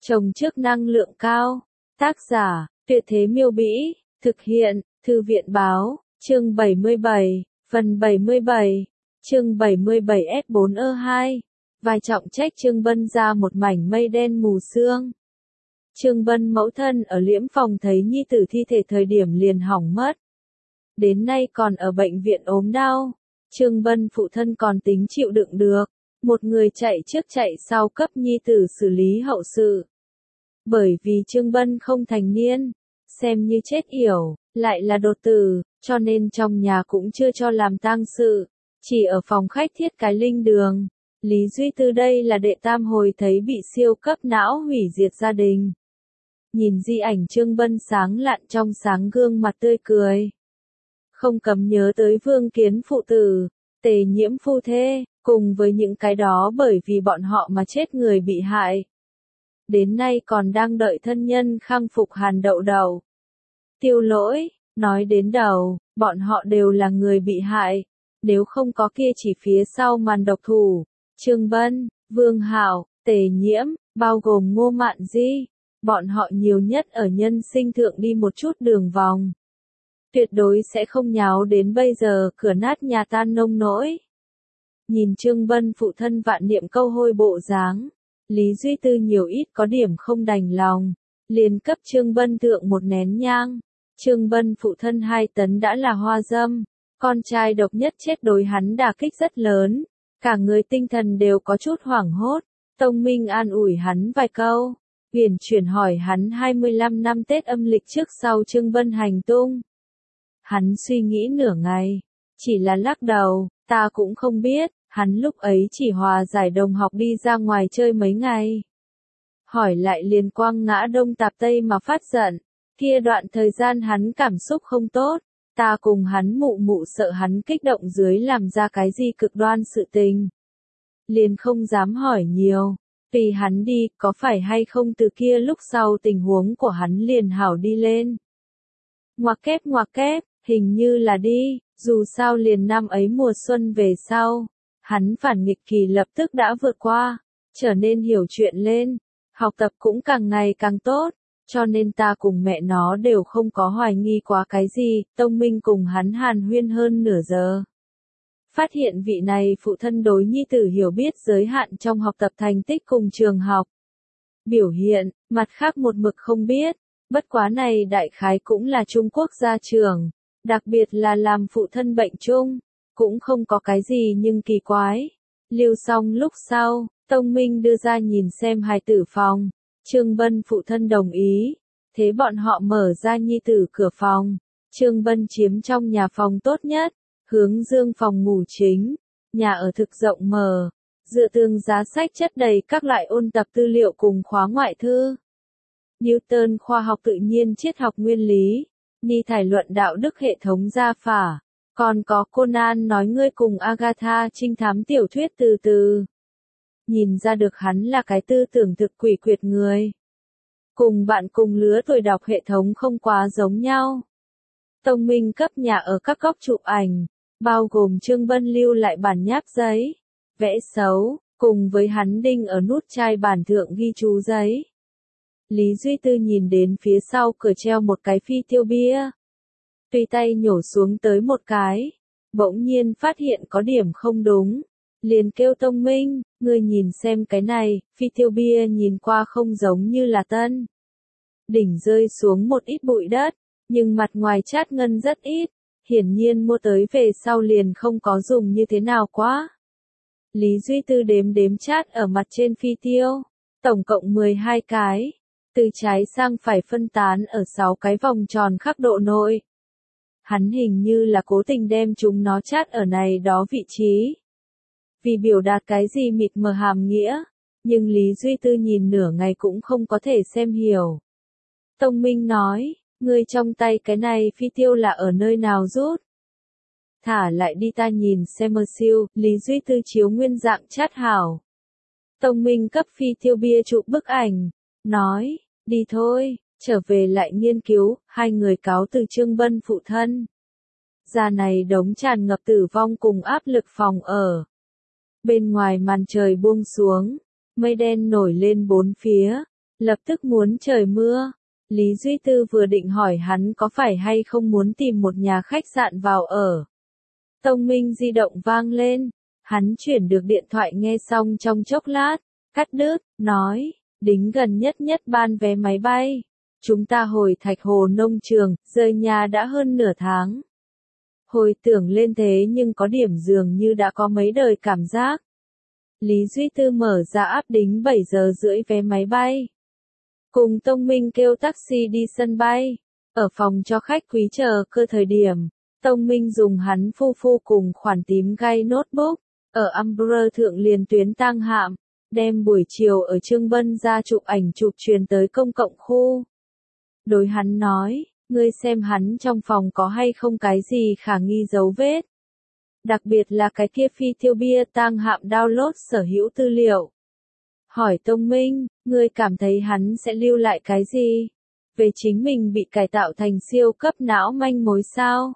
Trồng trước năng lượng cao. Tác giả, Tuyệt Thế Miêu Bĩ. Thực hiện, Thư viện Báo. Chương 77. Phần 77. Chương 77 S4E2. Vai trọng trách Trương Bân ra một mảnh mây đen mù sương. Trương Bân mẫu thân ở Liễm Phòng thấy nhi tử thi thể thời điểm liền hỏng mất. Đến nay còn ở bệnh viện ốm đau. Trương Bân phụ thân còn tính chịu đựng được. Một người chạy trước chạy sau cấp nhi tử xử lý hậu sự. Bởi vì Trương Bân không thành niên, xem như chết yểu, lại là đột tử, cho nên trong nhà cũng chưa cho làm tang sự, chỉ ở phòng khách thiết cái linh đường. Lý Duy Tư đây là đệ tam hồi thấy bị siêu cấp não hủy diệt gia đình. Nhìn di ảnh Trương Bân sáng lạn trong sáng gương mặt tươi cười. Không cấm nhớ tới Vương Kiến phụ tử, Tề Nhiễm phu thê, cùng với những cái đó bởi vì bọn họ mà chết người bị hại. Đến nay còn đang đợi thân nhân khang phục Hàn Đậu Đậu. Tiêu Lỗi, nói đến đầu, bọn họ đều là người bị hại. Nếu không có kia chỉ phía sau màn độc thủ, Trương Bân, Vương Hạo, Tề Nhiễm, bao gồm Ngô Mạn Di, bọn họ nhiều nhất ở nhân sinh thượng đi một chút đường vòng. Tuyệt đối sẽ không nháo đến bây giờ cửa nát nhà tan nông nỗi. Nhìn Trương Bân phụ thân vạn niệm câu hôi bộ dáng, Lý Duy Tư nhiều ít có điểm không đành lòng, liền cấp Trương Bân thượng một nén nhang. Trương Bân phụ thân 2 tấn đã là hoa dâm, con trai độc nhất chết đối hắn đả kích rất lớn, cả người tinh thần đều có chút hoảng hốt. Tông Minh an ủi hắn vài câu, huyền chuyển hỏi hắn 25 năm Tết âm lịch trước sau Trương Bân hành tung. Hắn suy nghĩ nửa ngày, chỉ là lắc đầu, ta cũng không biết. Hắn lúc ấy chỉ hòa giải đồng học đi ra ngoài chơi mấy ngày. Hỏi lại liền quang ngã đông tạp tây mà phát giận. Kia đoạn thời gian hắn cảm xúc không tốt. Ta cùng hắn mụ mụ sợ hắn kích động dưới làm ra cái gì cực đoan sự tình. Liền không dám hỏi nhiều. Tùy hắn đi, có phải hay không từ kia lúc sau tình huống của hắn liền hảo đi lên. Ngoặc kép, hình như là đi, dù sao liền năm ấy mùa xuân về sau. Hắn phản nghịch kỳ lập tức đã vượt qua, trở nên hiểu chuyện lên, học tập cũng càng ngày càng tốt, cho nên ta cùng mẹ nó đều không có hoài nghi quá cái gì. Tông Minh cùng hắn hàn huyên hơn nửa giờ. Phát hiện vị này phụ thân đối nhi tử hiểu biết giới hạn trong học tập thành tích cùng trường học. Biểu hiện, mặt khác một mực không biết, bất quá này đại khái cũng là Trung Quốc gia trường, đặc biệt là làm phụ thân bệnh chung. Cũng không có cái gì nhưng kỳ quái. Lưu xong lúc sau, Tông Minh đưa ra nhìn xem hài tử phòng. Trương Bân phụ thân đồng ý. Thế bọn họ mở ra nhi tử cửa phòng. Trương Bân chiếm trong nhà phòng tốt nhất. Hướng dương phòng ngủ chính. Nhà ở thực rộng mở. Dựa tường giá sách chất đầy các loại ôn tập tư liệu cùng khóa ngoại thư. Newton khoa học tự nhiên triết học nguyên lý. Ni thải luận đạo đức hệ thống gia phả. Còn có Conan nói ngươi cùng Agatha trinh thám tiểu thuyết từ từ. Nhìn ra được hắn là cái tư tưởng thực quỷ quyệt người. Cùng bạn cùng lứa tuổi đọc hệ thống không quá giống nhau. Tông Minh cấp nhà ở các góc chụp ảnh, bao gồm Trương Bân lưu lại bản nháp giấy, vẽ xấu, cùng với hắn đinh ở nút chai bản thượng ghi chú giấy. Lý Duy Tư nhìn đến phía sau cửa treo một cái phi tiêu bia. Tùy tay nhổ xuống tới một cái, bỗng nhiên phát hiện có điểm không đúng, liền kêu Tông Minh, ngươi nhìn xem cái này, phi tiêu bia nhìn qua không giống như là tân. Đỉnh rơi xuống một ít bụi đất, nhưng mặt ngoài chát ngân rất ít, hiển nhiên mua tới về sau liền không có dùng như thế nào quá. Lý Duy Tư đếm chát ở mặt trên phi tiêu, tổng cộng 12 cái, từ trái sang phải phân tán ở 6 cái vòng tròn khắc độ nội. Hắn hình như là cố tình đem chúng nó chát ở này đó vị trí. Vì biểu đạt cái gì mịt mờ hàm nghĩa, nhưng Lý Duy Tư nhìn nửa ngày cũng không có thể xem hiểu. Tông Minh nói, ngươi trong tay cái này phi tiêu là ở nơi nào rút? Thả lại đi ta nhìn xem mơ siêu, Lý Duy Tư chiếu nguyên dạng chát hảo. Tông Minh cấp phi tiêu bia chụp bức ảnh, nói, đi thôi. Trở về lại nghiên cứu, 2 người cáo từ Trương Bân phụ thân. Ra này đống tràn ngập tử vong cùng áp lực phòng ở. Bên ngoài màn trời buông xuống, mây đen nổi lên bốn phía, lập tức muốn trời mưa. Lý Duy Tư vừa định hỏi hắn có phải hay không muốn tìm một nhà khách sạn vào ở. Tông Minh di động vang lên, hắn chuyển được điện thoại nghe xong trong chốc lát, cắt đứt, nói, đính gần nhất ban vé máy bay. Chúng ta hồi Thạch Hồ nông trường, rời nhà đã hơn nửa tháng. Hồi tưởng lên thế nhưng có điểm dường như đã có mấy đời cảm giác. Lý Duy Tư mở ra app đính 7 giờ rưỡi vé máy bay. Cùng Tông Minh kêu taxi đi sân bay. Ở phòng cho khách quý chờ cơ thời điểm, Tông Minh dùng hắn phu cùng khoản tím gay notebook, ở Umbrella thượng liền tuyến tang hạm, đem buổi chiều ở Trương Bân ra chụp ảnh chụp truyền tới công cộng khu. Đối hắn nói, ngươi xem hắn trong phòng có hay không cái gì khả nghi dấu vết. Đặc biệt là cái kia phi tiêu bia tang hạm download sở hữu tư liệu. Hỏi Tông Minh, ngươi cảm thấy hắn sẽ lưu lại cái gì? Về chính mình bị cải tạo thành siêu cấp não manh mối sao?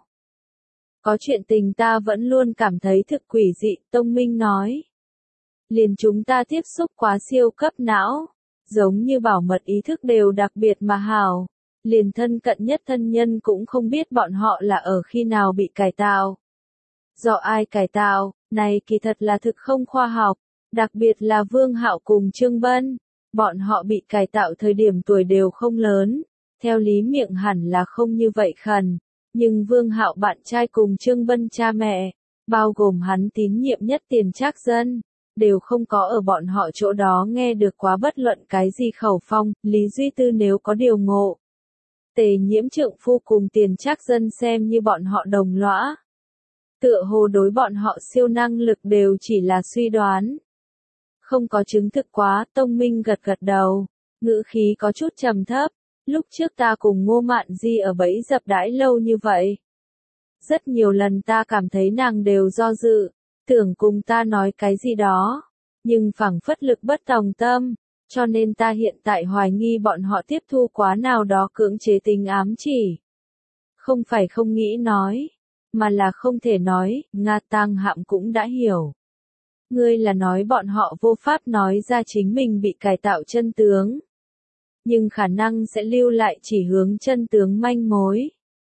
Có chuyện tình ta vẫn luôn cảm thấy thực quỷ dị, Tông Minh nói. Liền chúng ta tiếp xúc quá siêu cấp não, giống như bảo mật ý thức đều đặc biệt mà hảo. Liền thân cận nhất thân nhân cũng không biết bọn họ là ở khi nào bị cải tạo. Do ai cải tạo, này kỳ thật là thực không khoa học, đặc biệt là Vương Hạo cùng Trương Bân. Bọn họ bị cải tạo thời điểm tuổi đều không lớn, theo lý miệng hẳn là không như vậy khẩn. Nhưng Vương Hạo bạn trai cùng Trương Bân cha mẹ, bao gồm hắn tín nhiệm nhất Tiền Trác Dân, đều không có ở bọn họ chỗ đó nghe được quá bất luận cái gì khẩu phong. Lý Duy Tư nếu có điều ngộ. Tề Nhiễm trượng phu cùng Tiền Trác Dân xem như bọn họ đồng lõa. Tựa hồ đối bọn họ siêu năng lực đều chỉ là suy đoán. Không có chứng thực quá, Tông Minh gật gật đầu, ngữ khí có chút trầm thấp. Lúc trước ta cùng Ngô Mạn Di ở bẫy dập đãi lâu như vậy. Rất nhiều lần ta cảm thấy nàng đều do dự, tưởng cùng ta nói cái gì đó, nhưng phảng phất lực bất tòng tâm, cho nên ta hiện tại hoài nghi bọn họ tiếp thu quá nào đó cưỡng chế tình ám chỉ. Không phải không nghĩ nói, mà là không thể nói, Nga Tang Hạm cũng đã hiểu. Ngươi là nói bọn họ vô pháp nói ra chính mình bị cải tạo chân tướng. Nhưng khả năng sẽ lưu lại chỉ hướng chân tướng manh mối.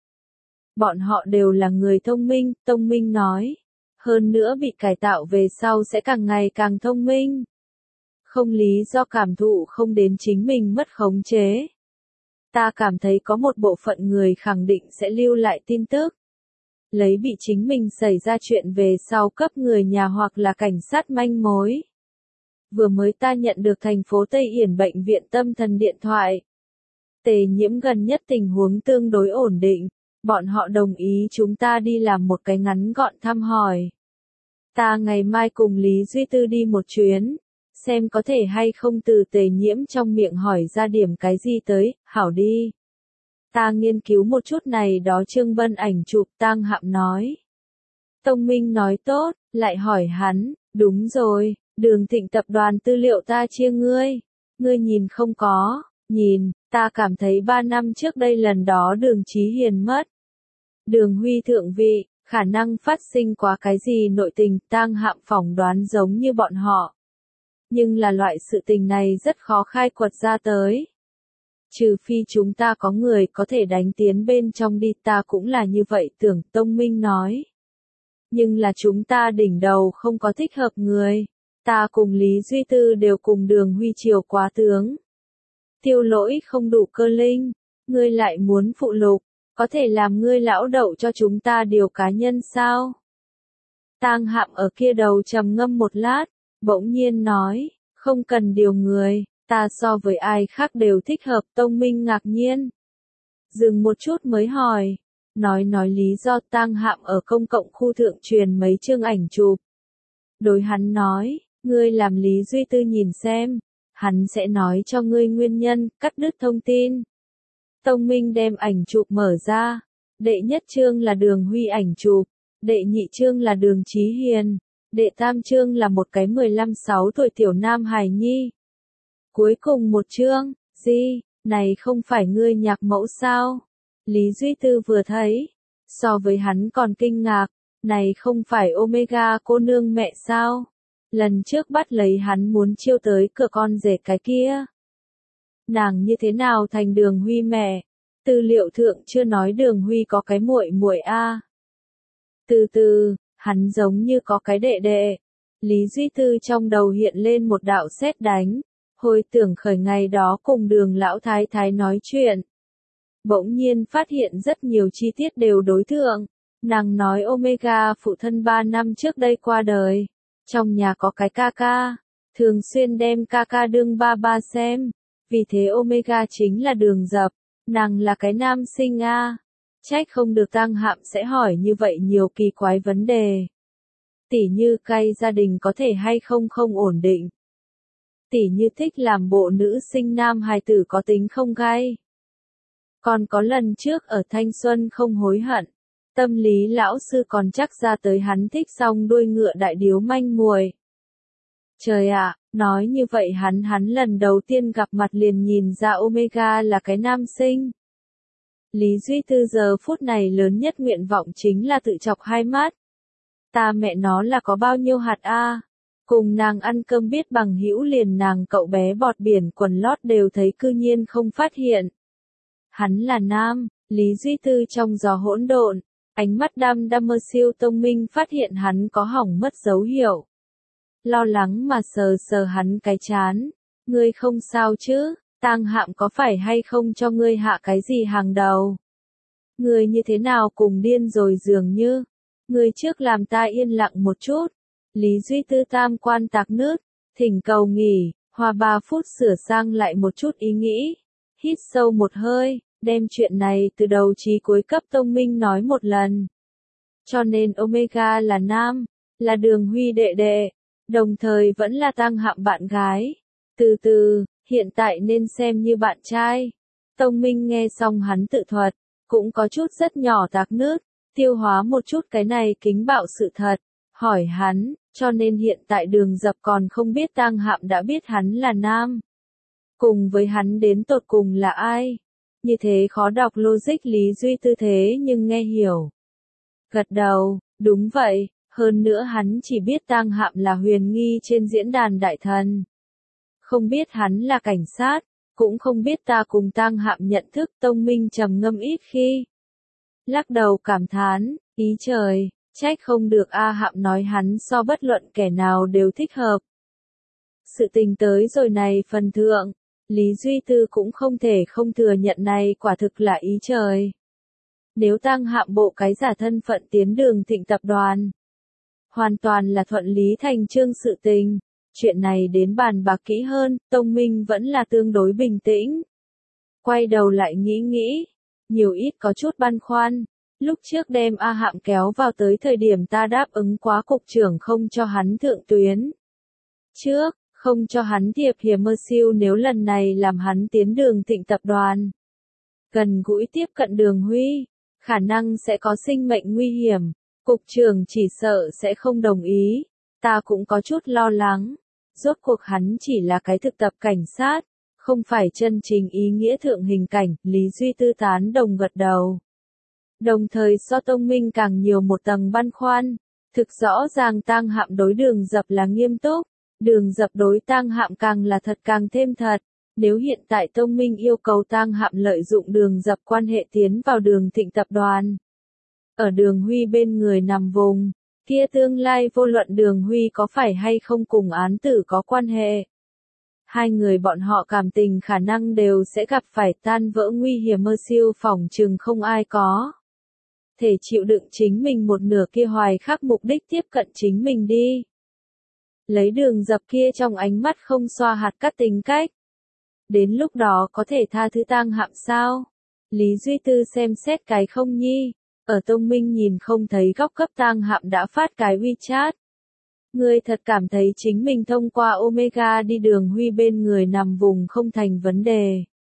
Bọn họ đều là người thông minh, Tông Minh nói. Hơn nữa bị cải tạo về sau sẽ càng ngày càng thông minh. Không lý do cảm thụ không đến chính mình mất khống chế. Ta cảm thấy có một bộ phận người khẳng định sẽ lưu lại tin tức. Lấy bị chính mình xảy ra chuyện về sau cấp người nhà hoặc là cảnh sát manh mối. Vừa mới ta nhận được thành phố Tây Yển bệnh viện tâm thần điện thoại. Tề Nhiễm gần nhất tình huống tương đối ổn định, bọn họ đồng ý chúng ta đi làm một cái ngắn gọn thăm hỏi. Ta ngày mai cùng Lý Duy Tư đi một chuyến, xem có thể hay không từ Tề Nhiễm trong miệng hỏi ra điểm cái gì tới, hảo đi. Ta nghiên cứu một chút này đó Trương Bân ảnh chụp, Tang Hạm nói. Tông Minh nói tốt, lại hỏi hắn, đúng rồi. Đường Thịnh tập đoàn tư liệu ta chia ngươi. Ngươi nhìn không có, nhìn, ta cảm thấy 3 năm trước đây lần đó Đường Chí Hiền mất. Đường Huy thượng vị, khả năng phát sinh quá cái gì nội tình, Tang Hạm phỏng đoán giống như bọn họ. Nhưng là loại sự tình này rất khó khai quật ra tới. Trừ phi chúng ta có người có thể đánh tiến bên trong đi, ta cũng là như vậy tưởng, Tông Minh nói. Nhưng là chúng ta đỉnh đầu không có thích hợp người. Ta cùng Lý Duy Tư đều cùng Đường Huy chiều quá tướng. Tiêu Lỗi không đủ cơ linh, ngươi lại muốn phụ lục, có thể làm ngươi lão đậu cho chúng ta điều cá nhân sao? Tang Hạm ở kia đầu trầm ngâm một lát, bỗng nhiên nói, không cần điều người, ta so với ai khác đều thích hợp. Tông Minh ngạc nhiên. Dừng một chút mới hỏi, nói lý do. Tang Hạm ở công cộng khu thượng truyền mấy chương ảnh chụp. Đối hắn nói, ngươi làm Lý Duy Tư nhìn xem, hắn sẽ nói cho ngươi nguyên nhân, cắt đứt thông tin. Tông Minh đem ảnh chụp mở ra, đệ nhất chương là Đường Huy ảnh chụp, đệ nhị chương là Đường Chí Hiền, đệ tam chương là một cái 15-16 tuổi tiểu nam hài nhi. Cuối cùng một chương, gì, này không phải ngươi nhạc mẫu sao? Lý Duy Tư vừa thấy, so với hắn còn kinh ngạc, này không phải Omega cô nương mẹ sao? Lần trước bắt lấy hắn muốn chiêu tới cửa con rể cái kia. nàng như thế nào thành Đường Huy mẹ? Tư liệu thượng chưa nói Đường Huy có cái muội muội a. Từ từ, hắn giống như có cái đệ đệ. Lý Duy Tư trong đầu hiện lên một đạo sét đánh, hồi tưởng khởi ngày đó cùng Đường lão thái thái nói chuyện. Bỗng nhiên phát hiện rất nhiều chi tiết đều đối thượng. Nàng nói Omega phụ thân 3 năm trước đây qua đời. Trong nhà có cái ca ca, thường xuyên đem ca ca đương ba ba xem. Vì thế Omega chính là Đường Dập, nàng là cái nam sinh a. Trách không được Tang Hạm sẽ hỏi như vậy nhiều kỳ quái vấn đề. Tỉ như cay gia đình có thể hay không không ổn định. Tỉ như thích làm bộ nữ sinh nam hài tử có tính không gay. Còn có lần trước ở thanh xuân không hối hận. Tâm lý lão sư còn chắc ra tới hắn thích song đuôi ngựa đại điếu manh muội. Trời ạ, nói như vậy hắn lần đầu tiên gặp mặt liền nhìn ra Omega là cái nam sinh. Lý Duy Tư giờ phút này lớn nhất nguyện vọng chính là tự chọc hai mắt. Ta mẹ nó là có bao nhiêu hạt a? Cùng nàng ăn cơm biết bằng hữu liền nàng cậu bé bọt biển quần lót đều thấy cư nhiên không phát hiện. Hắn là nam, Lý Duy Tư trong gió hỗn độn, ánh mắt đăm đăm mơ siêu thông minh phát hiện hắn có hỏng mất dấu hiệu. Lo lắng mà sờ sờ hắn cái chán, ngươi không sao chứ, Tang Hạm có phải hay không cho ngươi hạ cái gì hàng đầu? Ngươi như thế nào cùng điên rồi dường như, ngươi trước làm ta yên lặng một chút. Lý Duy Tư tam quan tạc nước, thỉnh cầu nghỉ, hòa 3 phút sửa sang lại một chút ý nghĩ. Hít sâu một hơi, đem chuyện này từ đầu chí cuối cấp Tông Minh nói một lần. Cho nên Omega là nam, là Đường Huy đệ đệ, đồng thời vẫn là Tang Hạm bạn gái. Từ từ, hiện tại nên xem như bạn trai. Tông Minh nghe xong hắn tự thuật, cũng có chút rất nhỏ tạc nước, tiêu hóa một chút cái này kính bạo sự thật, hỏi hắn, cho nên hiện tại Đường Dập còn không biết Tang Hạm đã biết hắn là nam. Cùng với hắn đến tột cùng là ai? Như thế khó đọc logic Lý Duy Tư thế nhưng nghe hiểu. Gật đầu, đúng vậy, hơn nữa hắn chỉ biết Tang Hạm là huyền nghi trên diễn đàn đại thần. Không biết hắn là cảnh sát, cũng không biết ta cùng Tang Hạm nhận thức. Tông Minh trầm ngâm ít khi. Lắc đầu cảm thán, ý trời, trách không được A Hạm nói hắn so bất luận kẻ nào đều thích hợp. Sự tình tới rồi này phần thượng, Lý Duy Tư cũng không thể không thừa nhận này quả thực là ý trời. Nếu Tang Hạm bộ cái giả thân phận tiến Đường Thịnh tập đoàn, hoàn toàn là thuận lý thành chương sự tình. Chuyện này đến bàn bạc kỹ hơn, Tông Minh vẫn là tương đối bình tĩnh. Quay đầu lại nghĩ, nhiều ít có chút băn khoăn. Lúc trước đem A Hạm kéo vào tới thời điểm ta đáp ứng quá cục trưởng không cho hắn thượng tuyến. Trước, không cho hắn thiệp hiểm mơ siêu nếu lần này làm hắn tiến Đường Thịnh tập đoàn. Gần gũi tiếp cận Đường Huy, khả năng sẽ có sinh mệnh nguy hiểm. Cục trưởng chỉ sợ sẽ không đồng ý. Ta cũng có chút lo lắng. Rốt cuộc hắn chỉ là cái thực tập cảnh sát, không phải chân chính ý nghĩa thượng hình cảnh. Lý Duy Tư tán đồng gật đầu. Đồng thời so Tông Minh càng nhiều một tầng băn khoăn. Thực rõ ràng Tang Hạm đối Đường Dập là nghiêm túc, Đường Dập đối Tang Hạm càng là thật càng thêm thật. Nếu hiện tại Tông Minh yêu cầu Tang Hạm lợi dụng Đường Dập quan hệ tiến vào Đường Thịnh tập đoàn, ở Đường Huy bên người nằm vùng, kia tương lai vô luận Đường Huy có phải hay không cùng án tử có quan hệ. Hai người bọn họ cảm tình khả năng đều sẽ gặp phải tan vỡ nguy hiểm mơ siêu phỏng chừng không ai có thể chịu đựng chính mình một nửa kia hoài khắc mục đích tiếp cận chính mình đi. Lấy Đường Dập kia trong ánh mắt không xoa hạt cắt tính cách. Đến lúc đó có thể tha thứ Tang Hạm sao? Lý Duy Tư xem xét cái không nhi. Ở Tông Minh nhìn không thấy góc cấp Tang Hạm đã phát cái WeChat. Ngươi thật cảm thấy chính mình thông qua Omega đi Đường Huy bên người nằm vùng không thành vấn đề.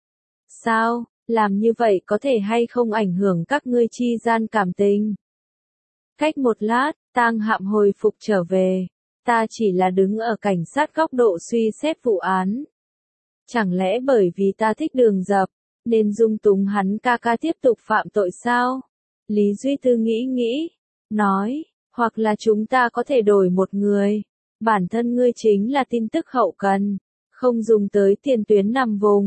Sao, làm như vậy có thể hay không ảnh hưởng các ngươi chi gian cảm tình? Cách một lát, Tang Hạm hồi phục trở về. Ta chỉ là đứng ở cảnh sát góc độ suy xét vụ án. Chẳng lẽ bởi vì ta thích Đường Dập, nên dung túng hắn ca ca tiếp tục phạm tội sao? Lý Duy Tư nghĩ, nói, hoặc là chúng ta có thể đổi một người. Bản thân ngươi chính là tin tức hậu cần, không dùng tới tiền tuyến nằm vùng.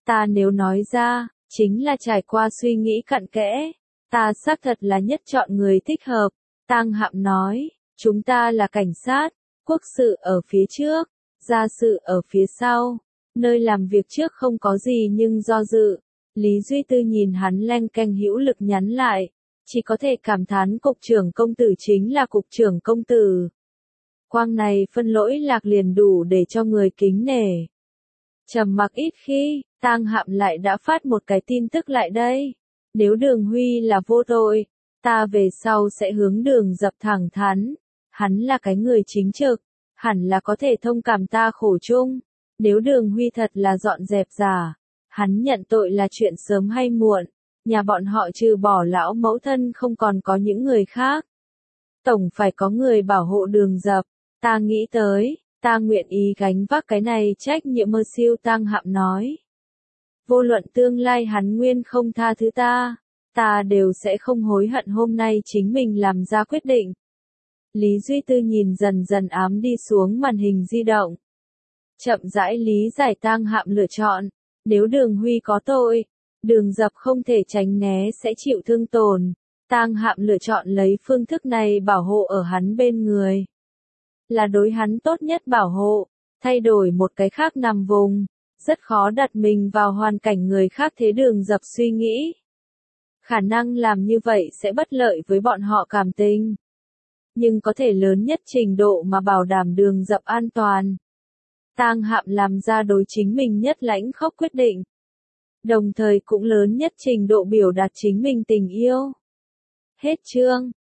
Ta nếu nói ra, chính là trải qua suy nghĩ cặn kẽ. Ta xác thật là nhất chọn người thích hợp. Tang Hạm nói, chúng ta là cảnh sát, quốc sự ở phía trước, gia sự ở phía sau. Nơi làm việc trước không có gì nhưng do dự. Lý Duy Tư nhìn hắn leng keng hữu lực nhắn lại. Chỉ có thể cảm thán cục trưởng công tử chính là cục trưởng công tử. Quang này phân lỗi lạc liền đủ để cho người kính nể. Trầm mặc ít khi, Tang Hạm lại đã phát một cái tin tức lại đây. Nếu Đường Huy là vô tội, ta về sau sẽ hướng Đường Dập thẳng thắn. Hắn là cái người chính trực, hẳn là có thể thông cảm ta khổ chung. Nếu Đường Huy thật là dọn dẹp giả, hắn nhận tội là chuyện sớm hay muộn. Nhà bọn họ trừ bỏ lão mẫu thân không còn có những người khác. Tổng phải có người bảo hộ Đường Dập. Ta nghĩ tới, ta nguyện ý gánh vác cái này trách nhiệm mơ siêu. Tang Hạm nói. Vô luận tương lai hắn nguyên không tha thứ ta đều sẽ không hối hận hôm nay chính mình làm ra quyết định. Lý Duy Tư nhìn dần dần ám đi xuống màn hình di động. Chậm rãi lý giải Tang Hạm lựa chọn. Nếu Đường Huy có tội, Đường Dập không thể tránh né sẽ chịu thương tổn. Tang Hạm lựa chọn lấy phương thức này bảo hộ ở hắn bên người. Là đối hắn tốt nhất bảo hộ, thay đổi một cái khác nằm vùng. Rất khó đặt mình vào hoàn cảnh người khác thế Đường Dập suy nghĩ. Khả năng làm như vậy sẽ bất lợi với bọn họ cảm tình. Nhưng có thể lớn nhất trình độ mà bảo đảm Đường Dập an toàn. Tang Hạm làm ra đối chính mình nhất lãnh khốc quyết định. Đồng thời cũng lớn nhất trình độ biểu đạt chính mình tình yêu. Hết chương.